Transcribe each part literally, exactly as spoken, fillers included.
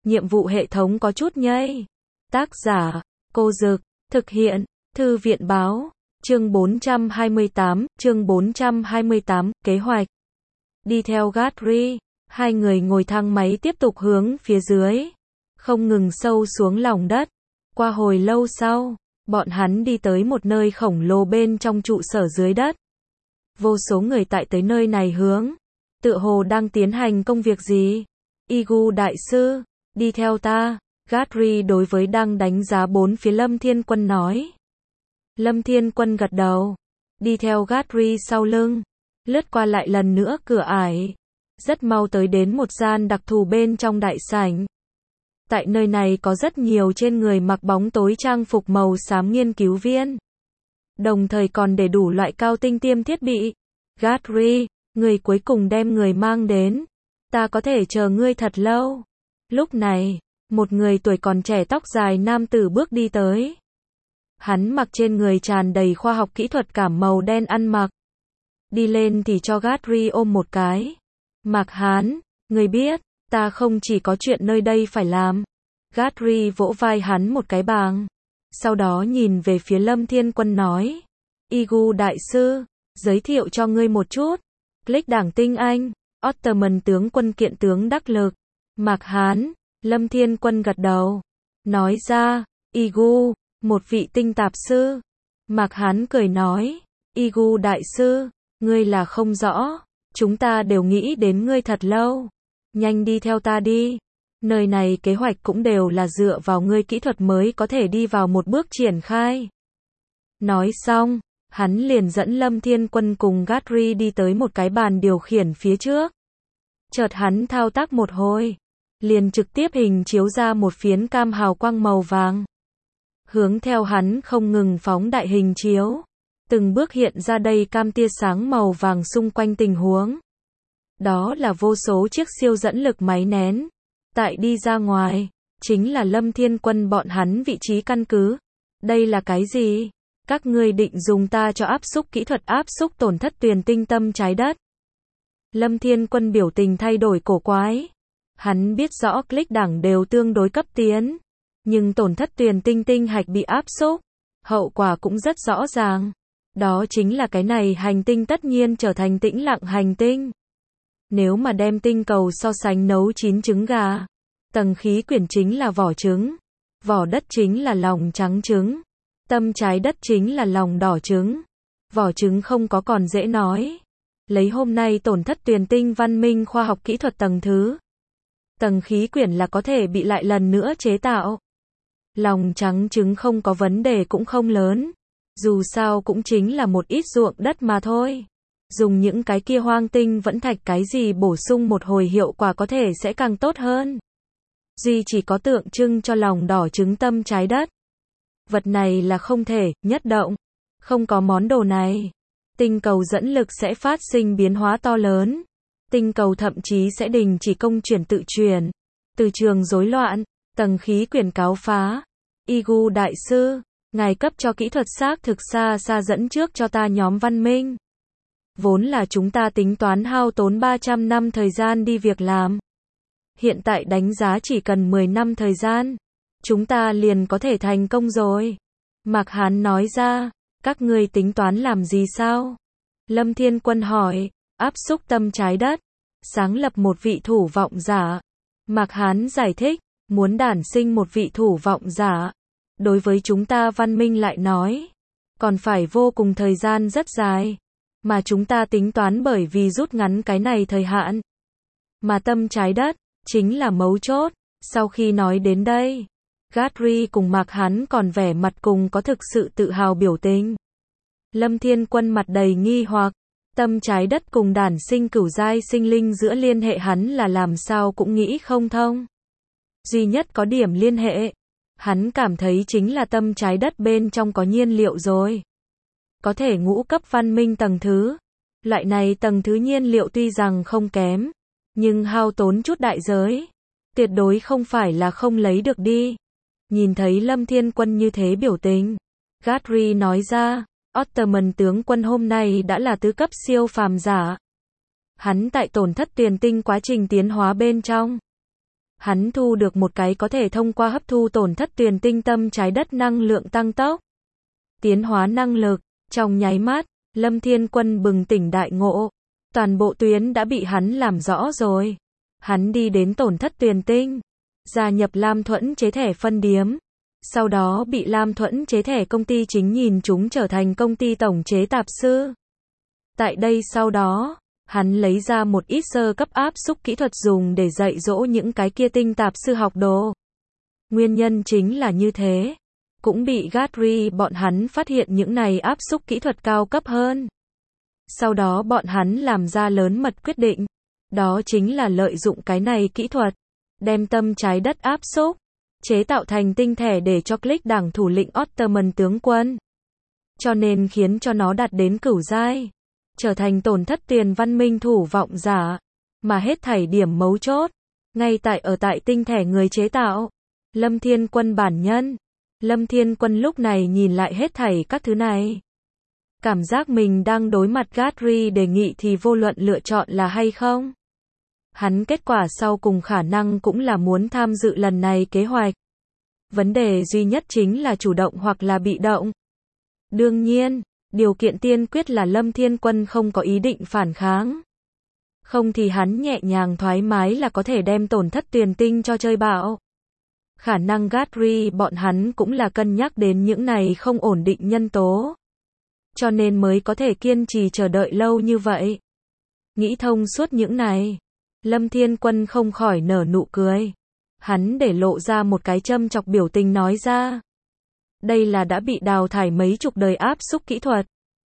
nhiệm vụ hệ thống có chút nhây. Tác giả, Cô Dực, thực hiện, Thư viện báo, chương bốn trăm hai mươi tám, chương bốn trăm hai mươi tám, kế hoạch. Đi theo Gatry, hai người ngồi thang máy tiếp tục hướng phía dưới, không ngừng sâu xuống lòng đất. Qua hồi lâu sau, bọn hắn đi tới một nơi khổng lồ bên trong trụ sở dưới đất. Vô số người tại tới nơi này hướng, tựa hồ đang tiến hành công việc gì. Igu đại sư, đi theo ta, Gatry đối với đang đánh giá bốn phía Lâm Thiên Quân nói. Lâm Thiên Quân gật đầu, đi theo Gatry sau lưng, lướt qua lại lần nữa cửa ải, rất mau tới đến một gian đặc thù bên trong đại sảnh. Tại nơi này có rất nhiều trên người mặc bóng tối trang phục màu xám nghiên cứu viên, đồng thời còn để đủ loại cao tinh tiêm thiết bị. Gatry, người cuối cùng đem người mang đến, ta có thể chờ ngươi thật lâu. Lúc này, một người tuổi còn trẻ tóc dài nam tử bước đi tới. Hắn mặc trên người tràn đầy khoa học kỹ thuật cảm màu đen ăn mặc. Đi lên thì cho Gatry ôm một cái. Mạc Hán, người biết, ta không chỉ có chuyện nơi đây phải làm. Gatry vỗ vai hắn một cái bàng. Sau đó nhìn về phía Lâm Thiên Quân nói. Igu đại sư, giới thiệu cho ngươi một chút. Click đảng tinh anh, Ottoman tướng quân kiện tướng đắc lực. Mạc Hán, Lâm Thiên Quân gật đầu. Nói ra, Igu, một vị tinh tạp sư. Mạc Hán cười nói. Igu đại sư, ngươi là không rõ. Chúng ta đều nghĩ đến ngươi thật lâu. Nhanh đi theo ta đi. Nơi này kế hoạch cũng đều là dựa vào ngươi kỹ thuật mới có thể đi vào một bước triển khai. Nói xong, hắn liền dẫn Lâm Thiên Quân cùng Gatry đi tới một cái bàn điều khiển phía trước. Chợt hắn thao tác một hồi, liền trực tiếp hình chiếu ra một phiến cam hào quang màu vàng. Hướng theo hắn không ngừng phóng đại hình chiếu, từng bước hiện ra đầy cam tia sáng màu vàng xung quanh tình huống. Đó là vô số chiếc siêu dẫn lực máy nén. Tại đi ra ngoài, chính là Lâm Thiên Quân bọn hắn vị trí căn cứ. Đây là cái gì? Các ngươi định dùng ta cho áp xúc kỹ thuật áp xúc tổn thất tuyền tinh tâm trái đất. Lâm Thiên Quân biểu tình thay đổi cổ quái. Hắn biết rõ click đảng đều tương đối cấp tiến, nhưng tổn thất tuyền tinh tinh hạch bị áp xúc, hậu quả cũng rất rõ ràng. Đó chính là cái này hành tinh tất nhiên trở thành tĩnh lặng hành tinh. Nếu mà đem tinh cầu so sánh nấu chín trứng gà, tầng khí quyển chính là vỏ trứng, vỏ đất chính là lòng trắng trứng, tâm trái đất chính là lòng đỏ trứng. Vỏ trứng không có còn dễ nói. Lấy hôm nay tổn thất tuyền tinh văn minh khoa học kỹ thuật tầng thứ, tầng khí quyển là có thể bị lại lần nữa chế tạo. Lòng trắng trứng không có vấn đề cũng không lớn, dù sao cũng chính là một ít ruộng đất mà thôi. Dùng những cái kia hoang tinh vẫn thạch cái gì bổ sung một hồi hiệu quả có thể sẽ càng tốt hơn. Duy chỉ có tượng trưng cho lòng đỏ trứng tâm trái đất. Vật này là không thể nhất động. Không có món đồ này, tinh cầu dẫn lực sẽ phát sinh biến hóa to lớn. Tinh cầu thậm chí sẽ đình chỉ công chuyển tự chuyển. Từ trường rối loạn, tầng khí quyển cáo phá. Igu đại sư, ngài cấp cho kỹ thuật xác thực xa xa dẫn trước cho ta nhóm văn minh. Vốn là chúng ta tính toán hao tốn ba trăm năm thời gian đi việc làm. Hiện tại đánh giá chỉ cần mười năm thời gian, chúng ta liền có thể thành công rồi. Mạc Hán nói ra, các ngươi tính toán làm gì sao? Lâm Thiên Quân hỏi, áp xúc tâm trái đất, sáng lập một vị thủ vọng giả. Mạc Hán giải thích, muốn đản sinh một vị thủ vọng giả. Đối với chúng ta văn minh lại nói, còn phải vô cùng thời gian rất dài. Mà chúng ta tính toán bởi vì rút ngắn cái này thời hạn. Mà tâm trái đất, chính là mấu chốt. Sau khi nói đến đây, Gatry cùng Mạc Hán còn vẻ mặt cùng có thực sự tự hào biểu tình. Lâm Thiên Quân mặt đầy nghi hoặc, tâm trái đất cùng đản sinh cửu giai sinh linh giữa liên hệ hắn là làm sao cũng nghĩ không thông. Duy nhất có điểm liên hệ, hắn cảm thấy chính là tâm trái đất bên trong có nhiên liệu rồi. Có thể ngũ cấp văn minh tầng thứ. Loại này tầng thứ nhiên liệu tuy rằng không kém, nhưng hao tốn chút đại giới. Tuyệt đối không phải là không lấy được đi. Nhìn thấy Lâm Thiên Quân như thế biểu tình, Gatry nói ra, Ottoman tướng quân hôm nay đã là tứ cấp siêu phàm giả. Hắn tại tổn thất tuyền tinh quá trình tiến hóa bên trong, hắn thu được một cái có thể thông qua hấp thu tổn thất tuyền tinh tâm trái đất năng lượng tăng tốc, tiến hóa năng lực. Trong nháy mắt, Lâm Thiên Quân bừng tỉnh đại ngộ. Toàn bộ tuyến đã bị hắn làm rõ rồi. Hắn đi đến tổn thất tuyền tinh, gia nhập Lam Thuẫn chế thẻ phân điếm. Sau đó bị Lam Thuẫn chế thẻ công ty chính nhìn chúng trở thành công ty tổng chế tạp sư. Tại đây sau đó, hắn lấy ra một ít sơ cấp áp xúc kỹ thuật dùng để dạy dỗ những cái kia tinh tạp sư học đồ. Nguyên nhân chính là như thế. Cũng bị Gary bọn hắn phát hiện những này áp xúc kỹ thuật cao cấp hơn. Sau đó bọn hắn làm ra lớn mật quyết định. Đó chính là lợi dụng cái này kỹ thuật. Đem tâm trái đất áp xúc, chế tạo thành tinh thể để cho click đảng thủ lĩnh Ottoman tướng quân. Cho nên khiến cho nó đạt đến cửu giai. Trở thành tổn thất tiền văn minh thủ vọng giả. Mà hết thảy điểm mấu chốt. Ngay tại ở tại tinh thể người chế tạo. Lâm Thiên Quân bản nhân. Lâm Thiên Quân lúc này nhìn lại hết thảy các thứ này. Cảm giác mình đang đối mặt Gary đề nghị thì vô luận lựa chọn là hay không. Hắn kết quả sau cùng khả năng cũng là muốn tham dự lần này kế hoạch. Vấn đề duy nhất chính là chủ động hoặc là bị động. Đương nhiên, điều kiện tiên quyết là Lâm Thiên Quân không có ý định phản kháng. Không thì hắn nhẹ nhàng thoải mái là có thể đem tổn thất tuyền tinh cho chơi bạo. Khả năng Gary bọn hắn cũng là cân nhắc đến những này không ổn định nhân tố. Cho nên mới có thể kiên trì chờ đợi lâu như vậy. Nghĩ thông suốt những này. Lâm Thiên Quân không khỏi nở nụ cười. Hắn để lộ ra một cái châm chọc biểu tình nói ra. Đây là đã bị đào thải mấy chục đời áp xúc kỹ thuật.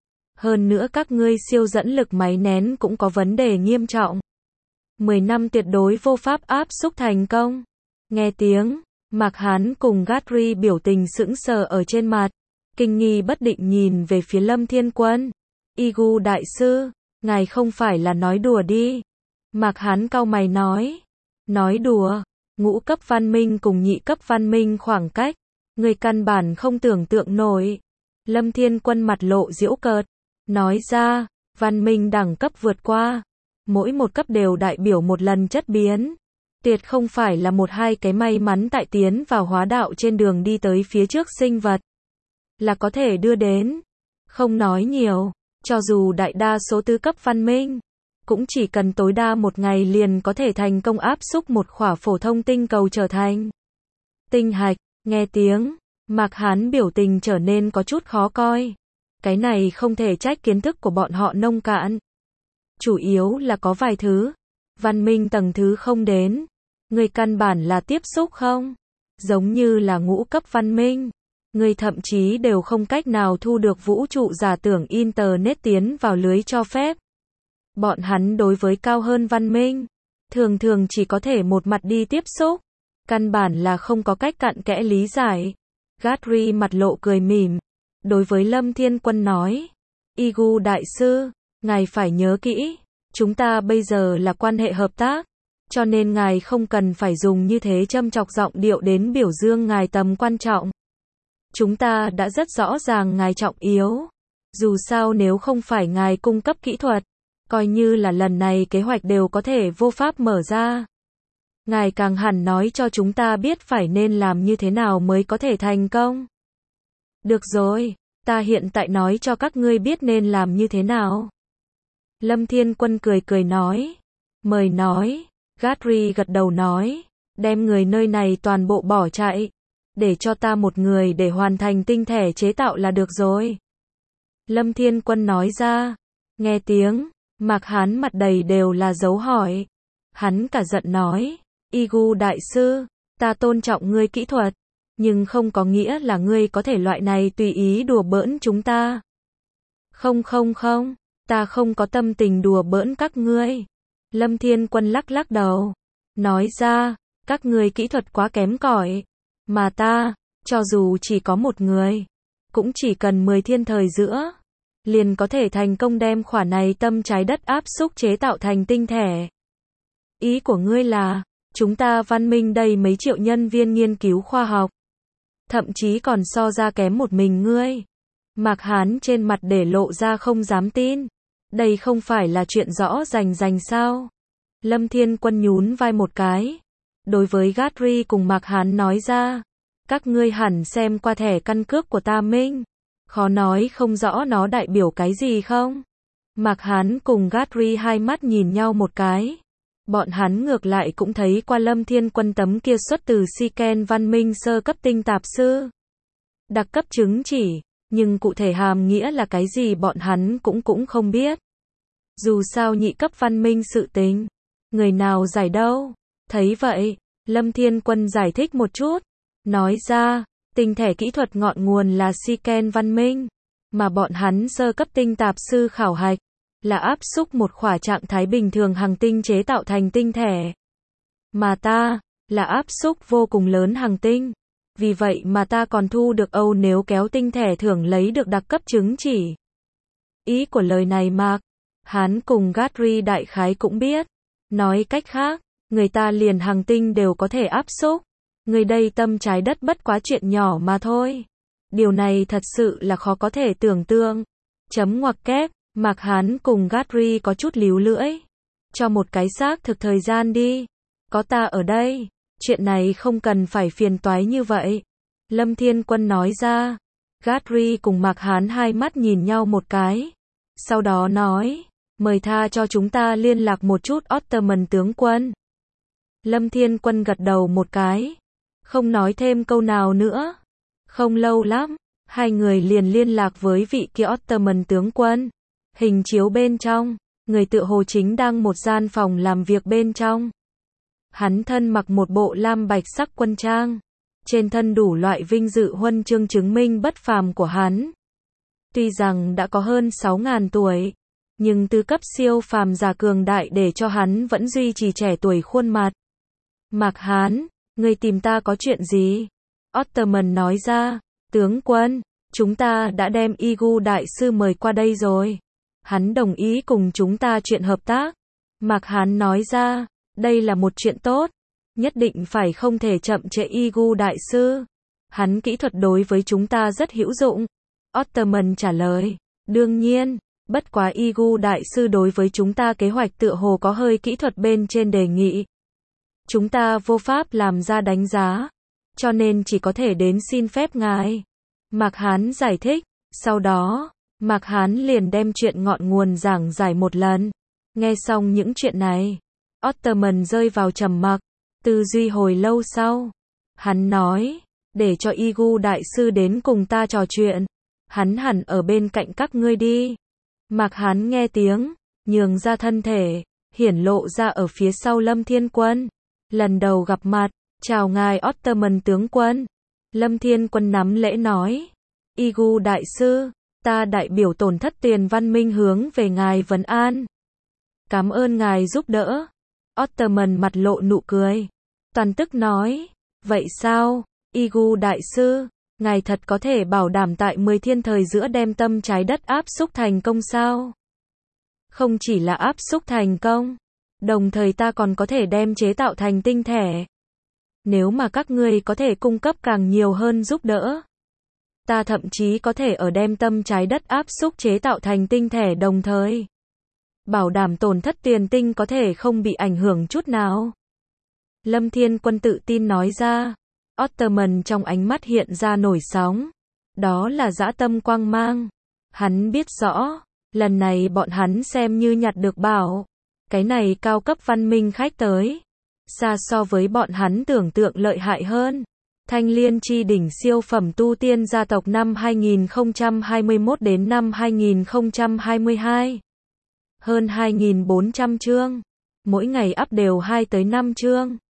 Hơn nữa các ngươi siêu dẫn lực máy nén cũng có vấn đề nghiêm trọng. mười năm tuyệt đối vô pháp áp xúc thành công. Nghe tiếng, Mạc Hán cùng Gary biểu tình sững sờ ở trên mặt. Kinh nghi bất định nhìn về phía Lâm Thiên Quân. Igu đại sư, ngài không phải là nói đùa đi. Mạc Hán cau mày nói. Nói đùa, ngũ cấp văn minh cùng nhị cấp văn minh khoảng cách. Người căn bản không tưởng tượng nổi. Lâm Thiên Quân mặt lộ giễu cợt. Nói ra, văn minh đẳng cấp vượt qua. Mỗi một cấp đều đại biểu một lần chất biến. Tuyệt không phải là một hai cái may mắn tại tiến vào hóa đạo trên đường đi tới phía trước sinh vật. Là có thể đưa đến. Không nói nhiều, cho dù đại đa số tứ cấp văn minh, cũng chỉ cần tối đa một ngày liền có thể thành công áp xúc một khỏa phổ thông tinh cầu trở thành tinh hạch. Nghe tiếng, Mạc Hán biểu tình trở nên có chút khó coi. Cái này không thể trách kiến thức của bọn họ nông cạn. Chủ yếu là có vài thứ, văn minh tầng thứ không đến. Người căn bản là tiếp xúc không? Giống như là ngũ cấp văn minh. Người thậm chí đều không cách nào thu được vũ trụ giả tưởng Internet tiến vào lưới cho phép. Bọn hắn đối với cao hơn văn minh, thường thường chỉ có thể một mặt đi tiếp xúc. Căn bản là không có cách cặn kẽ lý giải. Gary mặt lộ cười mỉm. Đối với Lâm Thiên Quân nói. Igu đại sư, ngài phải nhớ kỹ. Chúng ta bây giờ là quan hệ hợp tác. Cho nên ngài không cần phải dùng như thế châm chọc giọng điệu đến biểu dương ngài tầm quan trọng. Chúng ta đã rất rõ ràng ngài trọng yếu. Dù sao nếu không phải ngài cung cấp kỹ thuật, coi như là lần này kế hoạch đều có thể vô pháp mở ra. Ngài càng hẳn nói cho chúng ta biết phải nên làm như thế nào mới có thể thành công. Được rồi, ta hiện tại nói cho các ngươi biết nên làm như thế nào. Lâm Thiên Quân cười cười nói. Mời nói. Gary gật đầu nói. Đem người nơi này toàn bộ bỏ chạy. Để cho ta một người để hoàn thành tinh thể chế tạo là được rồi. Lâm Thiên Quân nói ra. Nghe tiếng, Mạc Hán mặt đầy đều là dấu hỏi. Hắn cả giận nói. Igu đại sư, ta tôn trọng ngươi kỹ thuật. Nhưng không có nghĩa là ngươi có thể loại này tùy ý đùa bỡn chúng ta. Không không không, ta không có tâm tình đùa bỡn các ngươi. Lâm Thiên Quân lắc lắc đầu. Nói ra, các ngươi kỹ thuật quá kém cỏi. Mà ta, cho dù chỉ có một người, cũng chỉ cần mười thiên thời giữa, liền có thể thành công đem khỏa này tâm trái đất áp xúc chế tạo thành tinh thể. Ý của ngươi là, chúng ta văn minh đây mấy triệu nhân viên nghiên cứu khoa học. Thậm chí còn so ra kém một mình ngươi. Mạc Hán trên mặt để lộ ra không dám tin. Đây không phải là chuyện rõ rành rành sao? Lâm Thiên Quân nhún vai một cái. đối với Gatry cùng Mạc Hán nói ra, các ngươi hẳn xem qua thẻ căn cước của ta Minh, khó nói không rõ nó đại biểu cái gì không? Mạc Hán cùng Gatry hai mắt nhìn nhau một cái. Bọn hắn ngược lại cũng thấy qua Lâm Thiên Quân tấm kia xuất từ Siken văn minh sơ cấp tinh tạp sư. Đặc cấp chứng chỉ, nhưng cụ thể hàm nghĩa là cái gì bọn hắn cũng cũng không biết. Dù sao nhị cấp văn minh sự tình, người nào giải đâu. Thấy vậy, Lâm Thiên Quân giải thích một chút, nói ra, tinh thể kỹ thuật ngọn nguồn là Siken văn minh, mà bọn hắn sơ cấp tinh tạp sư khảo hạch, là áp xúc một khỏa trạng thái bình thường hành tinh chế tạo thành tinh thể. Mà ta, là áp xúc vô cùng lớn hành tinh. Vì vậy mà ta còn thu được Âu nếu kéo tinh thể thưởng lấy được đặc cấp chứng chỉ. Ý của lời này Mạc Hán cùng Gatry đại khái cũng biết. Nói cách khác, người ta liền hành tinh đều có thể áp xúc. Người đây tâm trái đất bất quá chuyện nhỏ mà thôi. Điều này thật sự là khó có thể tưởng tượng. Chấm ngoặc kép, Mạc Hán cùng Gatry có chút líu lưỡi. Cho một cái xác thực thời gian đi. Có ta ở đây. Chuyện này không cần phải phiền toái như vậy. Lâm Thiên Quân nói ra. Gatry cùng Mạc Hán hai mắt nhìn nhau một cái. Sau đó nói, mời tha cho chúng ta liên lạc một chút Ottoman tướng quân. Lâm Thiên Quân gật đầu một cái. Không nói thêm câu nào nữa. Không lâu lắm, hai người liền liên lạc với vị kia Ottoman tướng quân. Hình chiếu bên trong, người tựa hồ chính đang một gian phòng làm việc bên trong. Hắn thân mặc một bộ lam bạch sắc quân trang, trên thân đủ loại vinh dự huân chương chứng minh bất phàm của hắn. Tuy rằng đã có hơn sáu ngàn tuổi, nhưng tư cấp siêu phàm giả cường đại để cho hắn vẫn duy trì trẻ tuổi khuôn mặt. Mạc Hán, người tìm ta có chuyện gì? Ottoman nói ra, tướng quân, chúng ta đã đem Igu đại sư mời qua đây rồi. Hắn đồng ý cùng chúng ta chuyện hợp tác. Mạc Hán nói ra, đây là một chuyện tốt, nhất định phải không thể chậm trễ Igu đại sư. Hắn kỹ thuật đối với chúng ta rất hữu dụng. Ottoman trả lời, đương nhiên, bất quá Igu đại sư đối với chúng ta kế hoạch tựa hồ có hơi kỹ thuật bên trên đề nghị. Chúng ta vô pháp làm ra đánh giá, cho nên chỉ có thể đến xin phép ngài. Mạc Hán giải thích, sau đó, Mạc Hán liền đem chuyện ngọn nguồn giảng giải một lần. Nghe xong những chuyện này, Ottoman rơi vào trầm mặc, tư duy hồi lâu sau. Hắn nói, để cho Igu đại sư đến cùng ta trò chuyện. Hắn hẳn ở bên cạnh các ngươi đi. Mạc Hán nghe tiếng, nhường ra thân thể, hiển lộ ra ở phía sau Lâm Thiên Quân. Lần đầu gặp mặt, chào ngài Ottoman tướng quân. Lâm Thiên Quân nắm lễ nói, Igu đại sư, ta đại biểu tổn thất tiền văn minh hướng về ngài vấn an. Cảm ơn ngài giúp đỡ. Ottoman mặt lộ nụ cười. Toàn tức nói, vậy sao, Igu đại sư, ngài thật có thể bảo đảm tại mười thiên thời giữa đem tâm trái đất áp xúc thành công sao? Không chỉ là áp xúc thành công, đồng thời ta còn có thể đem chế tạo thành tinh thể. Nếu mà các ngươi có thể cung cấp càng nhiều hơn giúp đỡ, ta thậm chí có thể ở đem tâm trái đất áp xúc chế tạo thành tinh thể đồng thời. Bảo đảm tổn thất tiền tinh có thể không bị ảnh hưởng chút nào. Lâm Thiên Quân tự tin nói ra. Ottoman trong ánh mắt hiện ra nổi sóng. Đó là dã tâm quang mang. Hắn biết rõ, lần này bọn hắn xem như nhặt được bảo. Cái này cao cấp văn minh khách tới. Xa so với bọn hắn tưởng tượng lợi hại hơn. Thanh Liên chi đỉnh siêu phẩm tu tiên gia tộc năm hai nghìn không trăm hai mươi mốt đến năm hai nghìn không trăm hai mươi hai. Hơn hai nghìn bốn trăm chương. Mỗi ngày up đều hai tới năm chương.